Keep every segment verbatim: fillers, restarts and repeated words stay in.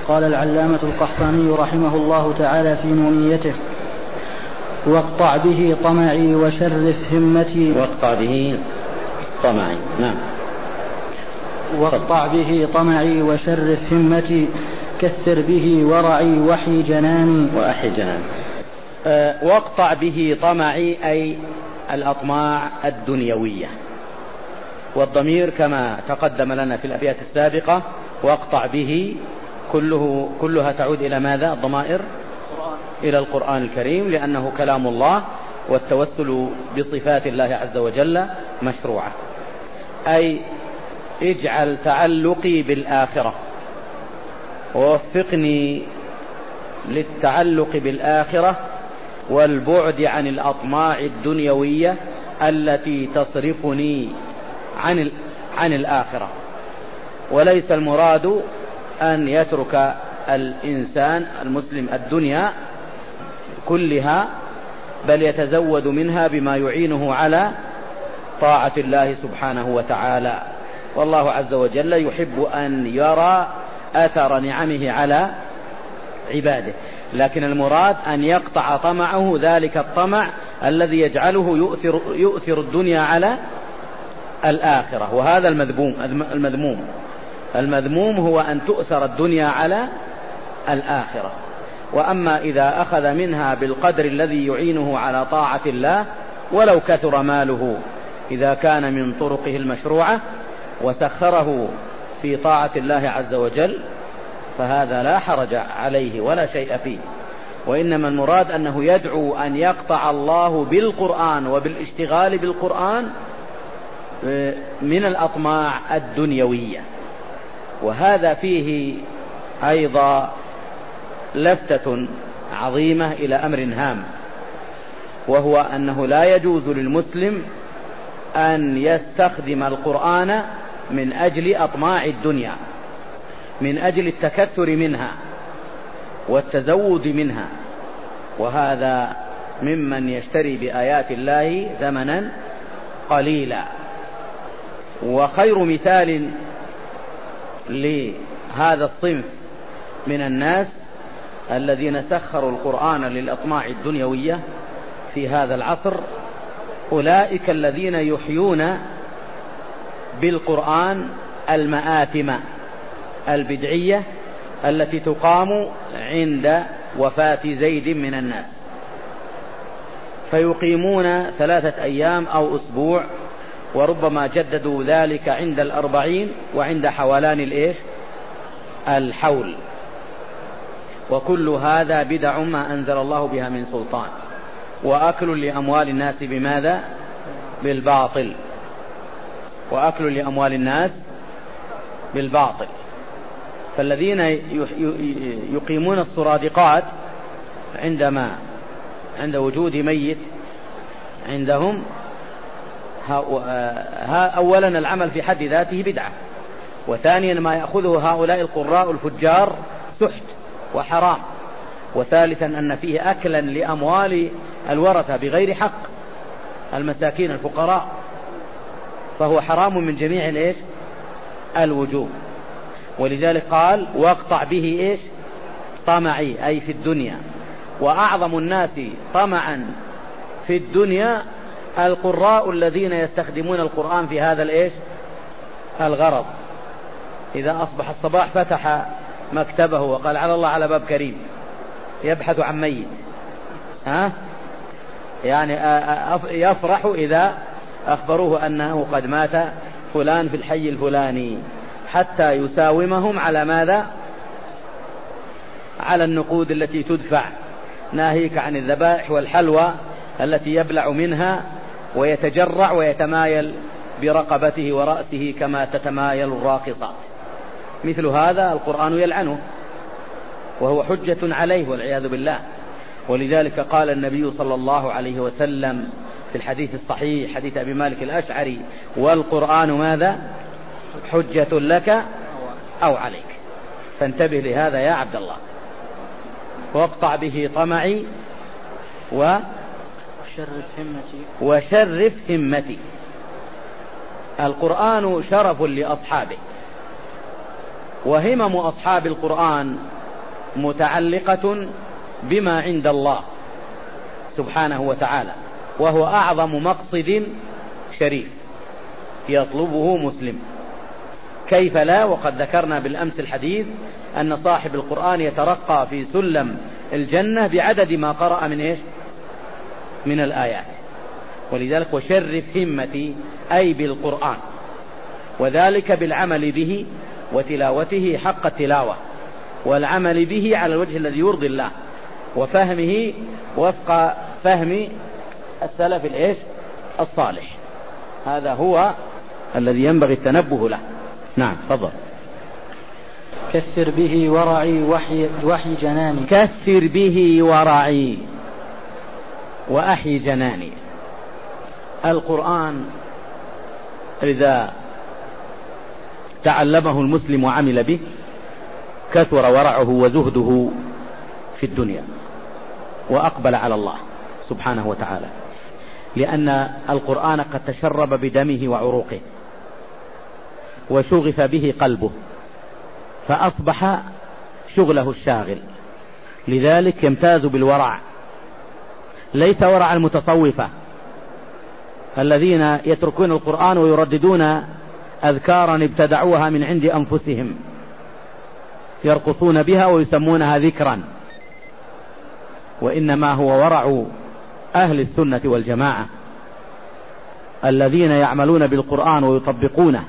قال العلامة القحطاني رحمه الله تعالى في نونيته: واقطع به طمعي وشرف همتي. واقطع به طمعي. نعم. واقطع به طمعي وشرف همتي، كثر به ورعي وحي جناني. وأحي جناني. أه واقطع به طمعي أي الأطماع الدنيوية، والضمير كما تقدم لنا في الأبيات السابقة واقطع به كله كلها تعود إلى ماذا؟ الضمائر إلى القرآن الكريم، لأنه كلام الله والتوسل بصفات الله عز وجل مشروعة. أي اجعل تعلقي بالآخرة ووفقني للتعلق بالآخرة والبعد عن الأطماع الدنيوية التي تصرفني عن عن الآخرة. وليس المراد أن يترك الإنسان المسلم الدنيا كلها، بل يتزود منها بما يعينه على طاعة الله سبحانه وتعالى. والله عز وجل يحب أن يرى أثر نعمه على عباده، لكن المراد أن يقطع طمعه، ذلك الطمع الذي يجعله يؤثر, يؤثر الدنيا على الآخرة، وهذا المذموم. المذموم المذموم هو أن تؤثر الدنيا على الآخرة. وأما إذا أخذ منها بالقدر الذي يعينه على طاعة الله ولو كثر ماله، إذا كان من طرقه المشروعة وسخره في طاعة الله عز وجل، فهذا لا حرج عليه ولا شيء فيه. وإنما المراد أنه يدعو أن يقطع الله بالقرآن وبالاشتغال بالقرآن من الأطماع الدنيوية. وهذا فيه أيضا لفتة عظيمة إلى أمر هام، وهو أنه لا يجوز للمسلم أن يستخدم القرآن من أجل أطماع الدنيا، من أجل التكثر منها والتزود منها، وهذا ممن يشتري بآيات الله ثمنا قليلا. وخير مثال لهذا الصنف من الناس الذين سخروا القرآن للأطماع الدنيوية في هذا العصر أولئك الذين يحيون بالقرآن المآتم البدعية التي تقام عند وفاة زيد من الناس، فيقيمون ثلاثة أيام أو أسبوع، وربما جددوا ذلك عند الأربعين وعند حولان الإيش الحول. وكل هذا بدع ما أنزل الله بها من سلطان، وأكل لأموال الناس بماذا؟ بالباطل. وأكل لأموال الناس بالباطل. فالذين يقيمون السرادقات عندما عند وجود ميت عندهم، أولا العمل في حد ذاته بدعة، وثانيا ما يأخذه هؤلاء القراء الفجار سحت وحرام، وثالثا أن فيه أكلا لأموال الورثة بغير حق المساكين الفقراء، فهو حرام من جميع الإيش الوجوه. ولذلك قال واقطع به إيش طمعي، أي في الدنيا. وأعظم الناس طمعا في الدنيا القراء الذين يستخدمون القرآن في هذا الإيش الغرض. إذا أصبح الصباح فتح مكتبه وقال على الله على باب كريم يبحث عن ميت، ها يعني يفرح إذا أخبروه أنه قد مات فلان في الحي الفلاني، حتى يساومهم على ماذا؟ على النقود التي تدفع، ناهيك عن الذبائح والحلوى التي يبلع منها ويتجرع ويتمايل برقبته ورأسه كما تتمايل الراقصات. مثل هذا القرآن يلعنه وهو حجة عليه والعياذ بالله. ولذلك قال النبي صلى الله عليه وسلم في الحديث الصحيح حديث أبي مالك الأشعري: والقرآن ماذا؟ حجة لك أو عليك. فانتبه لهذا يا عبد الله. واقطع به طمعي و وشرف همتي وشرف همتي. القرآن شرف لأصحابه، وهمم أصحاب القرآن متعلقة بما عند الله سبحانه وتعالى، وهو أعظم مقصد شريف يطلبه مسلم. كيف لا، وقد ذكرنا بالأمس الحديث أن صاحب القرآن يترقى في سلم الجنة بعدد ما قرأ من إيش؟ من الآيات. ولذلك وشرف همتي أي بالقرآن، وذلك بالعمل به وتلاوته حق التلاوة، والعمل به على الوجه الذي يرضي الله، وفهمه وفق فهم السلف الإيش؟ الصالح. هذا هو الذي ينبغي التنبه له. نعم تفضل. كسر به ورعي وحي, وحي جناني. كسر به ورعي وأحي جناني. القرآن إذا تعلمه المسلم وعمل به كثر ورعه وزهده في الدنيا، وأقبل على الله سبحانه وتعالى، لأن القرآن قد تشرب بدمه وعروقه وشغف به قلبه، فأصبح شغله الشاغل. لذلك يمتاز بالورع، ليس ورع المتصوفة الذين يتركون القرآن ويرددون أذكارا ابتدعوها من عند أنفسهم يرقصون بها ويسمونها ذكرا، وإنما هو ورع أهل السنة والجماعة الذين يعملون بالقرآن ويطبقونه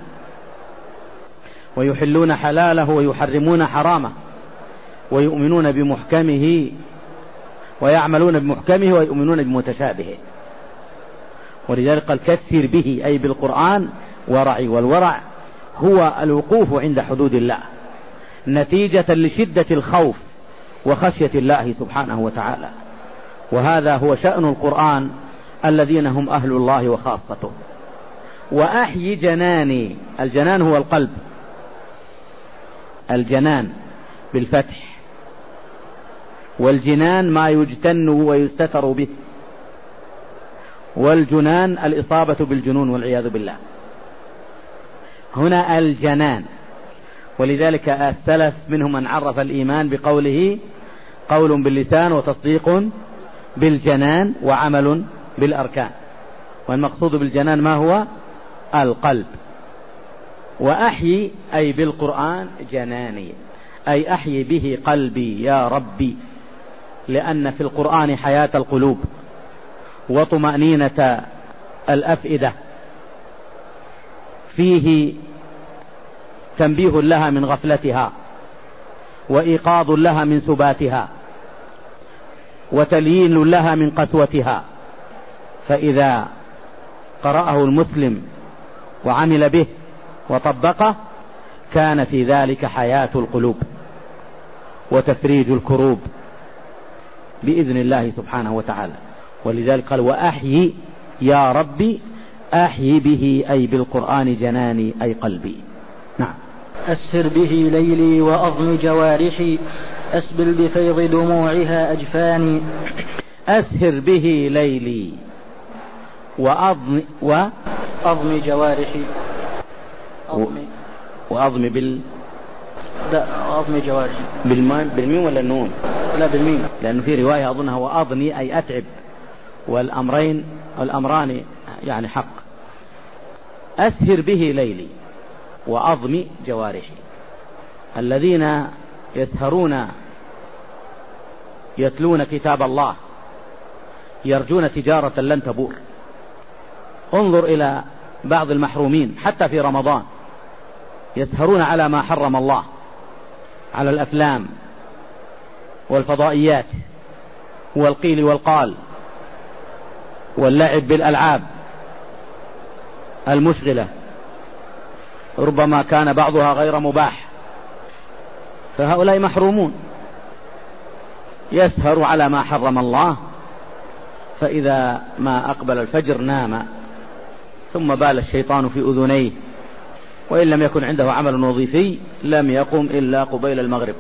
ويحلون حلاله ويحرمون حرامه ويؤمنون بمحكمه ويعملون بمحكمه ويؤمنون بمتشابهه. ولذلك قال كثر به أي بالقرآن ورعي، والورع هو الوقوف عند حدود الله نتيجة لشدة الخوف وخشية الله سبحانه وتعالى، وهذا هو شأن القرآن الذين هم أهل الله وخاصته. وأحيي جناني، الجنان هو القلب، الجنان بالفتح، والجنان ما يجتن ويستتر به، والجنان الإصابة بالجنون والعياذ بالله. هنا الجنان، ولذلك السلف منهم من عرف الإيمان بقوله قول باللسان وتصديق بالجنان وعمل بالأركان، والمقصود بالجنان ما هو؟ القلب. وأحيي أي بالقرآن جناني، أي أحيي به قلبي يا ربي، لأن في القرآن حياة القلوب وطمأنينة الأفئدة، فيه تنبيه لها من غفلتها وإيقاظ لها من سباتها وتليين لها من قسوتها. فإذا قرأه المسلم وعمل به وطبقه كان في ذلك حياة القلوب وتفريج الكروب بإذن الله سبحانه وتعالى. ولذلك قال وأحيي يا ربي، أحيي به أي بالقرآن جناني أي قلبي. نعم. أسر به ليلي وأضم جوارحي، أسبل بفيض دموعها أجفاني. أسهر به ليلي وأضم وأضم جوارحي، أضم وأضم بال لا أضم جوارحي بالميم ولا النون؟ لا بالميم، لأنه في رواية أظنها وأضني أي أتعب، والأمرين الأمران يعني حق. أسهر به ليلي وأضم جوارحي. الذين يسهرون يتلون كتاب الله يرجون تجارة لن تبور. انظر إلى بعض المحرومين حتى في رمضان يسهرون على ما حرم الله، على الأفلام والفضائيات والقيل والقال واللعب بالألعاب المشغلة، ربما كان بعضها غير مباح، فهؤلاء محرومون. يسهر على ما حرم الله، فإذا ما أقبل الفجر نام، ثم بال الشيطان في أذنيه، وإن لم يكن عنده عمل وظيفي لم يقم إلا قبيل المغرب.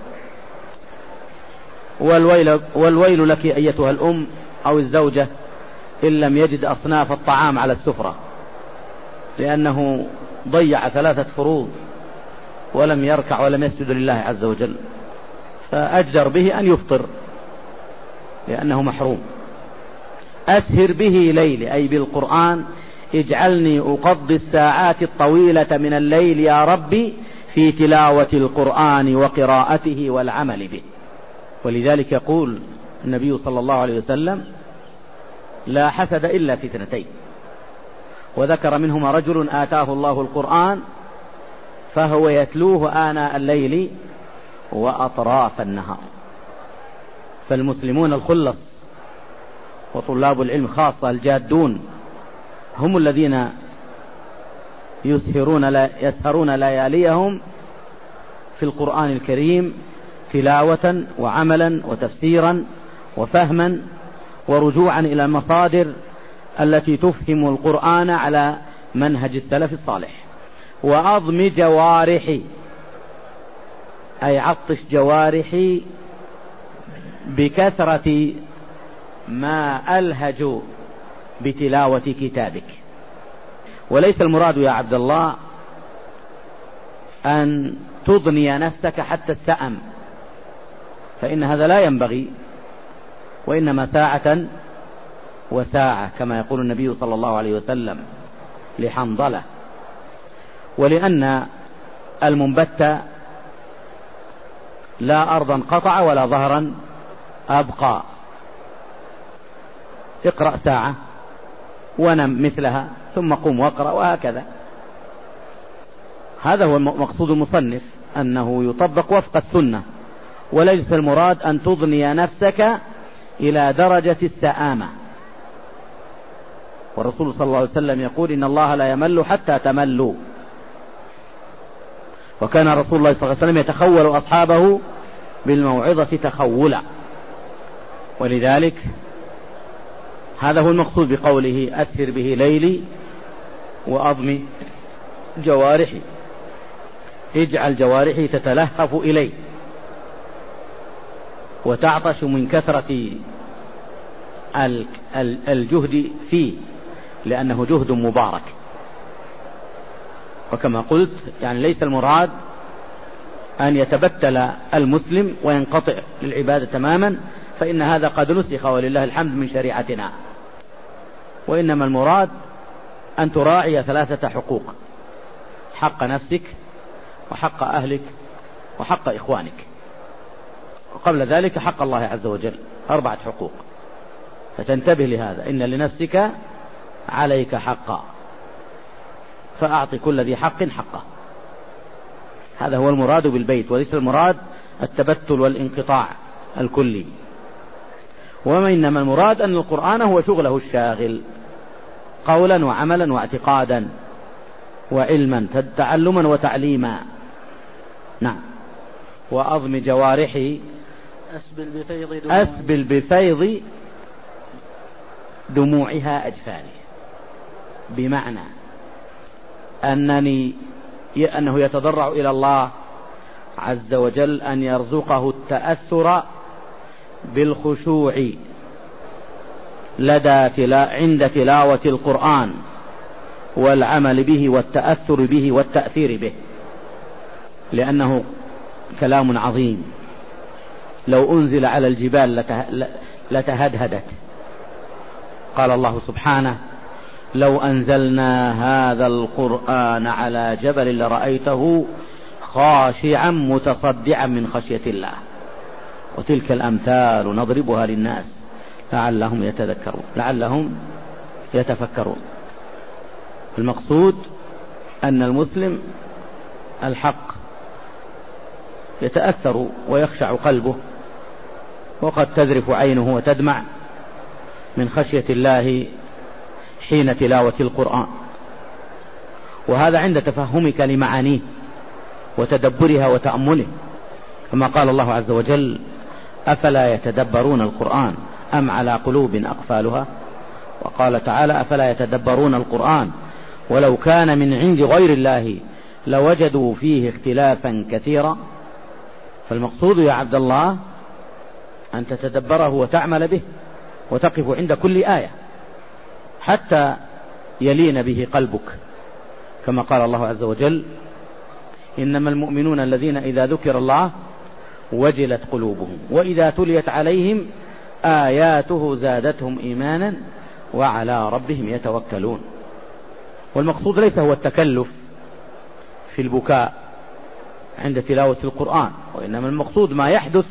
والويل, والويل لك أيتها الأم أو الزوجة إن لم يجد أصناف الطعام على السفرة، لأنه ضيع ثلاثة فروض ولم يركع ولم يسجد لله عز وجل. فأجدر به أن يفطر لأنه محروم. أسهر به ليلي أي بالقرآن، اجعلني أقضي الساعات الطويلة من الليل يا ربي في تلاوة القرآن وقراءته والعمل به. ولذلك يقول النبي صلى الله عليه وسلم: لا حسد إلا في اثنتين، وذكر منهما رجل آتاه الله القرآن فهو يتلوه آناء الليل وأطراف النهار. فالمسلمون الخلص وطلاب العلم خاصة الجادون هم الذين يسهرون لا يسهرون لياليهم في القرآن الكريم تلاوة وعملا وتفسيرا وفهما ورجوعا إلى المصادر التي تفهم القرآن على منهج السلف الصالح. وأضم جوارحي أي عطش جوارحي بكثرة ما ألهج بتلاوة كتابك. وليس المراد يا عبد الله أن تضني نفسك حتى السأم، فإن هذا لا ينبغي، وإنما ساعة وساعة كما يقول النبي صلى الله عليه وسلم لحنظلة. ولأن المنبت لا أرضا قطع ولا ظهرا أبقى. اقرأ ساعة ونم مثلها ثم قم واقرأ، وهكذا. هذا هو مقصود المصنف، أنه يطبق وفق السنة، وليس المراد أن تضني نفسك إلى درجة السآمة. والرسول صلى الله عليه وسلم يقول: إن الله لا يمل حتى تملوا. وكان رسول الله صلى الله عليه وسلم يتخول أصحابه بالموعظة تخولا. ولذلك هذا هو المقصود بقوله: أسهر به ليلي وأضم جوارحي. اجعل جوارحي تتلهف إليه وتعطش من كثرة الجهد فيه، لأنه جهد مبارك. وكما قلت يعني ليس المراد أن يتبتل المسلم وينقطع للعبادة تماما، فإن هذا قد نسخ ولله الحمد من شريعتنا. وإنما المراد أن تراعي ثلاثة حقوق: حق نفسك وحق أهلك وحق إخوانك، وقبل ذلك حق الله عز وجل، أربعة حقوق. فتنتبه لهذا: إن لنفسك عليك حقا فأعطي كل ذي حق حقه. هذا هو المراد بالبيت، وليس المراد التبتل والانقطاع الكلي. وإنما المراد أن القرآن هو شغله الشاغل قولا وعملا واعتقادا وعلما، تعلما وتعليما. نعم. وأضم جوارحي أسبل بفيض دموعها, أسبل بفيض دموعها أجفاني، بمعنى أنني أنه يتضرع إلى الله عز وجل أن يرزقه التأثر بالخشوع لدى تلا عند تلاوة القرآن والعمل به والتأثر به والتأثير به، لأنه كلام عظيم لو أنزل على الجبال لتهدهدت. قال الله سبحانه: لو أنزلنا هذا القرآن على جبل لرأيته خاشعا متصدعا من خشية الله، وتلك الأمثال نضربها للناس لعلهم يتذكرون لعلهم يتفكرون. المقصود أن المسلم الحق يتأثر ويخشع قلبه، وقد تذرف عينه وتدمع من خشية الله حين تلاوة القرآن، وهذا عند تفهمك لمعانيه وتدبرها وتأمله، كما قال الله عز وجل: أفلا يتدبرون القرآن أم على قلوب أقفالها. وقال تعالى: أفلا يتدبرون القرآن ولو كان من عند غير الله لوجدوا فيه اختلافا كثيرا. فالمقصود يا عبد الله أن تتدبره وتعمل به وتقف عند كل آية حتى يلين به قلبك، كما قال الله عز وجل: إنما المؤمنون الذين إذا ذكر الله وجلت قلوبهم وإذا تليت عليهم آياته زادتهم إيمانا وعلى ربهم يتوكلون. والمقصود ليس هو التكلف في البكاء عند تلاوة القرآن، وإنما المقصود ما يحدث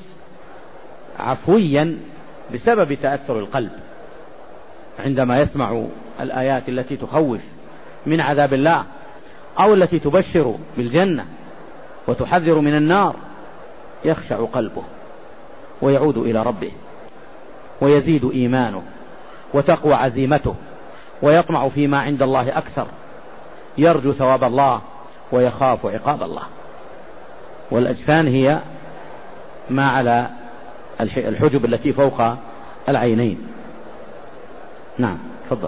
عفويا بسبب تأثر القلب عندما يسمع الآيات التي تخوف من عذاب الله أو التي تبشر بالجنة وتحذر من النار، يخشع قلبه ويعود إلى ربه ويزيد إيمانه وتقوى عزيمته ويطمع فيما عند الله أكثر، يرجو ثواب الله ويخاف عقاب الله. والأجفان هي ما على الحجب التي فوق العينين. نعم تفضل.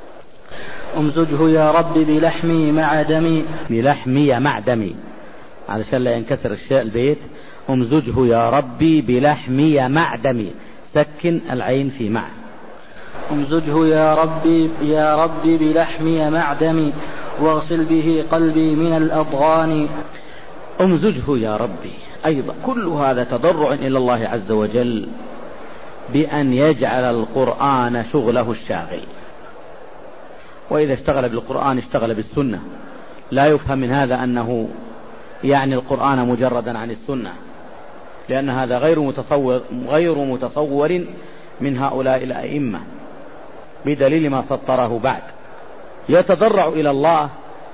أمزجه يا رب بلحمي مع دمي. بلحمي مع دمي علشان لا ينكسر الشيء البيت. أمزجه يا ربي بلحمي مع دمي، سكن العين في مع. أمزجه يا ربي يا ربي بلحمي مع دمي واغسل به قلبي من الأضغان. أمزجه يا ربي أيضا كل هذا تضرع إلى الله عز وجل بأن يجعل القرآن شغله الشاغل. وإذا اشتغل بالقرآن اشتغل بالسنة. لا يفهم من هذا أنه يعني القرآن مجردا عن السنة، لأن هذا غير متصور, غير متصور من هؤلاء الأئمة بدليل ما سطره بعد. يتضرع إلى الله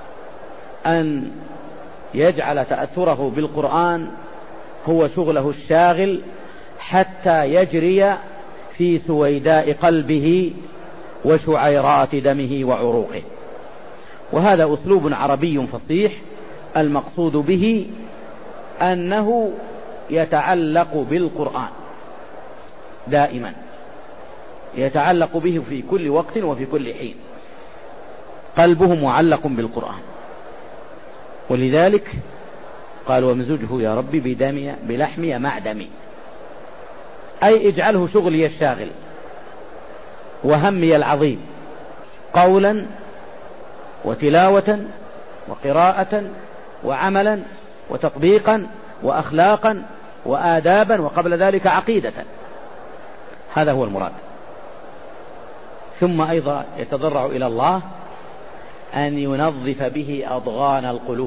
أن يجعل تأثره بالقرآن هو شغله الشاغل حتى يجري في سويداء قلبه وشعيرات دمه وعروقه. وهذا أسلوب عربي فصيح المقصود به أنه يتعلق بالقرآن دائما، يتعلق به في كل وقت وفي كل حين، قلبه معلق بالقرآن. ولذلك قال ومزجه يا ربي بدمي بلحمي مع دمي، أي اجعله شغلي الشاغل وهمي العظيم قولا وتلاوة وقراءة وعملا وتطبيقا وأخلاقا وآدابا وقبل ذلك عقيدة. هذا هو المراد. ثم أيضا يتضرع إلى الله أن ينظف به أضغان القلوب،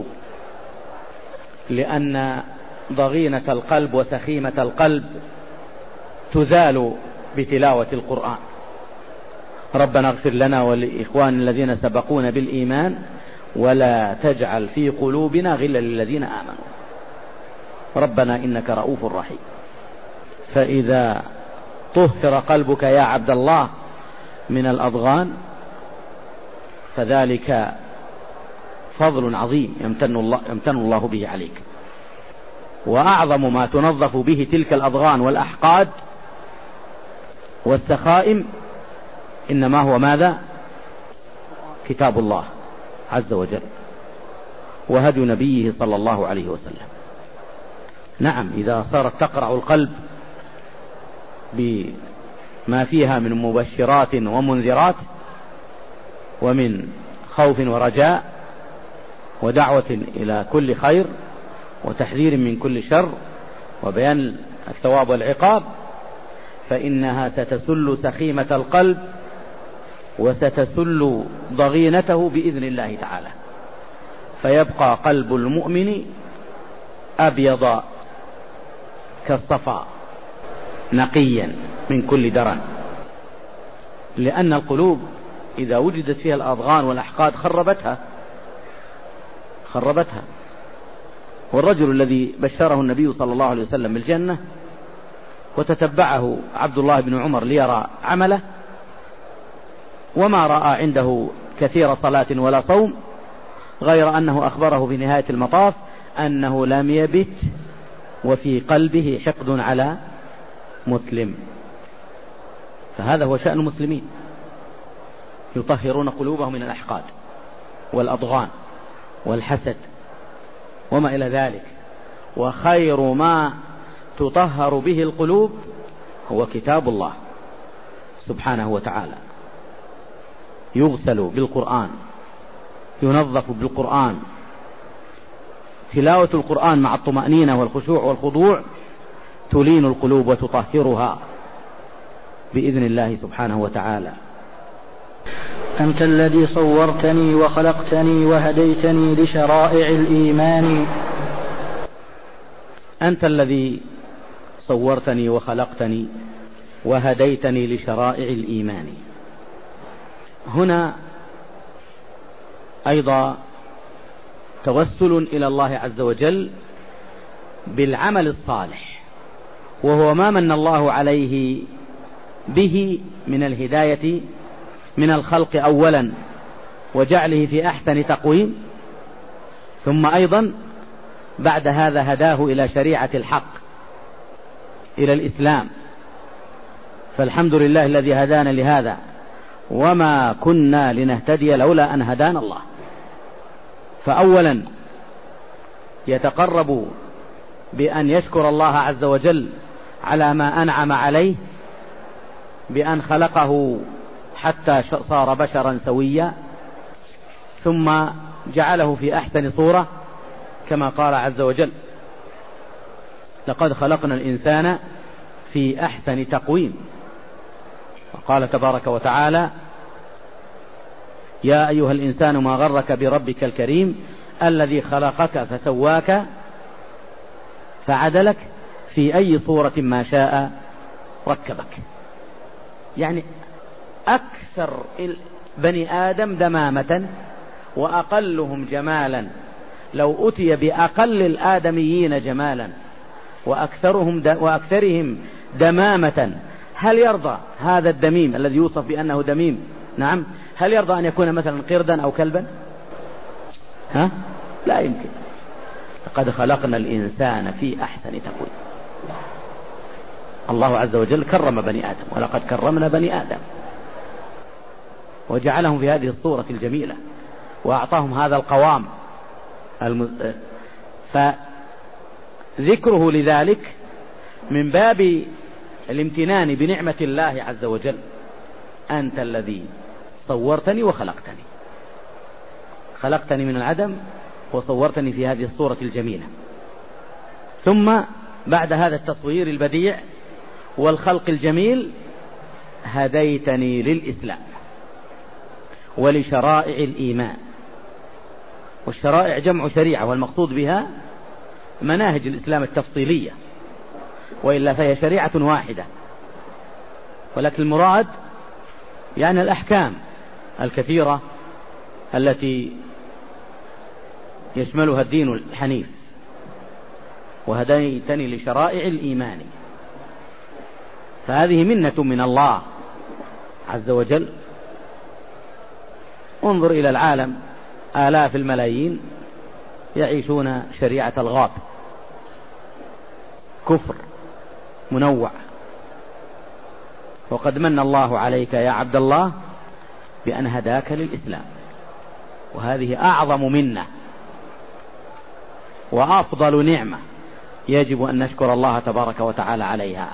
لأن ضغينة القلب وسخيمة القلب تزال بتلاوة القرآن. ربنا اغفر لنا ولإخوان الذين سبقونا بالإيمان ولا تجعل في قلوبنا غلا للذين آمنوا ربنا إنك رؤوف رحيم. فإذا طهر قلبك يا عبد الله من الأضغان فذلك فضل عظيم يمتن الله, يمتن الله به عليك. وأعظم ما تنظف به تلك الأضغان والأحقاد والسخائم إنما هو ماذا؟ كتاب الله عز وجل وهدي نبيه صلى الله عليه وسلم. نعم إذا صارت تقرع القلب بما فيها من مبشرات ومنذرات ومن خوف ورجاء ودعوة إلى كل خير وتحذير من كل شر وبيان الثواب والعقاب، فإنها ستسل سخيمة القلب وستسل ضغينته بإذن الله تعالى، فيبقى قلب المؤمن أبيض كالصفا نقيا من كل درن. لأن القلوب إذا وجدت فيها الأضغان والأحقاد خربتها خربتها والرجل الذي بشره النبي صلى الله عليه وسلم بالجنة وتتبعه عبد الله بن عمر ليرى عمله وما رأى عنده كثير صلاة ولا صوم، غير أنه أخبره في نهاية المطاف أنه لم يبت وفي قلبه حقد على مسلم. فهذا هو شأن المسلمين، يطهرون قلوبهم من الأحقاد والأضغان والحسد وما إلى ذلك. وخير ما تطهر به القلوب هو كتاب الله سبحانه وتعالى، يغسل بالقرآن، ينظف بالقرآن. تلاوة القرآن مع الطمأنينة والخشوع والخضوع تلين القلوب وتطهرها بإذن الله سبحانه وتعالى. أنت الذي صورتني وخلقتني وهديتني لشرائع الإيمان. أنت الذي صورتني وخلقتني وهديتني لشرائع الإيمان. هنا أيضا توسل إلى الله عز وجل بالعمل الصالح، وهو ما من الله عليه به من الهداية من الخلق أولا وجعله في أحسن تقويم، ثم أيضا بعد هذا هداه إلى شريعة الحق، إلى الإسلام. فالحمد لله الذي هدانا لهذا، وما كنا لنهتدي لولا أن هدانا الله. فأولا يتقرب بأن يشكر الله عز وجل على ما أنعم عليه بأن خلقه حتى صار بشرا سويا، ثم جعله في أحسن صورة كما قال عز وجل: لقد خلقنا الإنسان في أحسن تقويم. وقال تبارك وتعالى: يا أيها الإنسان ما غرك بربك الكريم الذي خلقك فسواك فعدلك في أي صورة ما شاء ركبك. يعني أكثر بني آدم دمامة وأقلهم جمالا، لو أتي بأقل الآدميين جمالا وأكثرهم وأكثرهم دمامة، هل يرضى هذا الدميم الذي يوصف بأنه دميم، نعم، هل يرضى أن يكون مثلا قردا أو كلبا؟ ها؟ لا يمكن. لقد خلقنا الإنسان في أحسن تقويم. الله عز وجل كرم بني آدم، ولقد كرمنا بني آدم وجعلهم في هذه الصورة الجميلة وأعطاهم هذا القوام المز... فذكره لذلك من باب الامتنان بنعمة الله عز وجل. أنت الذي صورتني وخلقتني، خلقتني من العدم وصورتني في هذه الصورة الجميلة. ثم بعد هذا التصوير البديع والخلق الجميل هديتني للإسلام ولشرائع الإيمان. والشرائع جمع شريعة، والمقصود بها مناهج الإسلام التفصيلية، وإلا فهي شريعة واحدة، ولكن المراد يعني الأحكام الكثيرة التي يشملها الدين الحنيف. وهديتني لشرائع الإيمان، فهذه منة من الله عز وجل. انظر إلى العالم، آلاف الملايين يعيشون شريعة الغاب، كفر منوع. وقد من الله عليك يا عبد الله بأن هداك للإسلام، وهذه أعظم منة وأفضل نعمة يجب أن نشكر الله تبارك وتعالى عليها.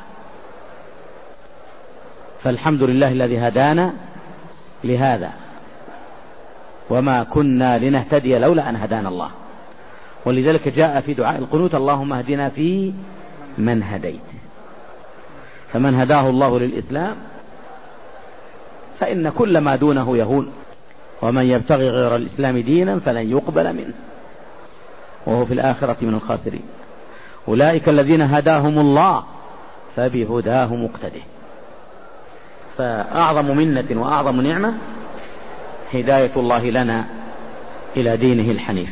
فالحمد لله الذي هدانا لهذا، وما كنا لنهتدي لولا أن هدانا الله. ولذلك جاء في دعاء القنوت: اللهم اهدنا في من هديت. فمن هداه الله للإسلام فإن كل ما دونه يهون، ومن يبتغي غير الإسلام دينا فلن يقبل منه وهو في الآخرة من الخاسرين. أولئك الذين هداهم الله فبهداه مقتده. فأعظم منة وأعظم نعمة هداية الله لنا إلى دينه الحنيف،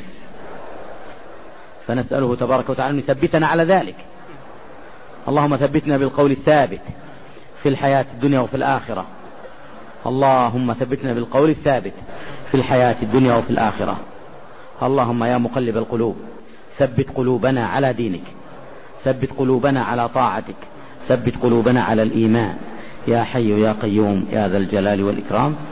فنسأله تبارك وتعالى أن يثبتنا على ذلك. اللهم ثبتنا بالقول الثابت في الحياة الدنيا وفي الآخرة. اللهم ثبتنا بالقول الثابت في الحياة الدنيا وفي الآخرة. اللهم يا مقلب القلوب ثبت قلوبنا على دينك، ثبت قلوبنا على طاعتك، ثبت قلوبنا على الإيمان، يا حي يا قيوم يا ذا الجلال والإكرام.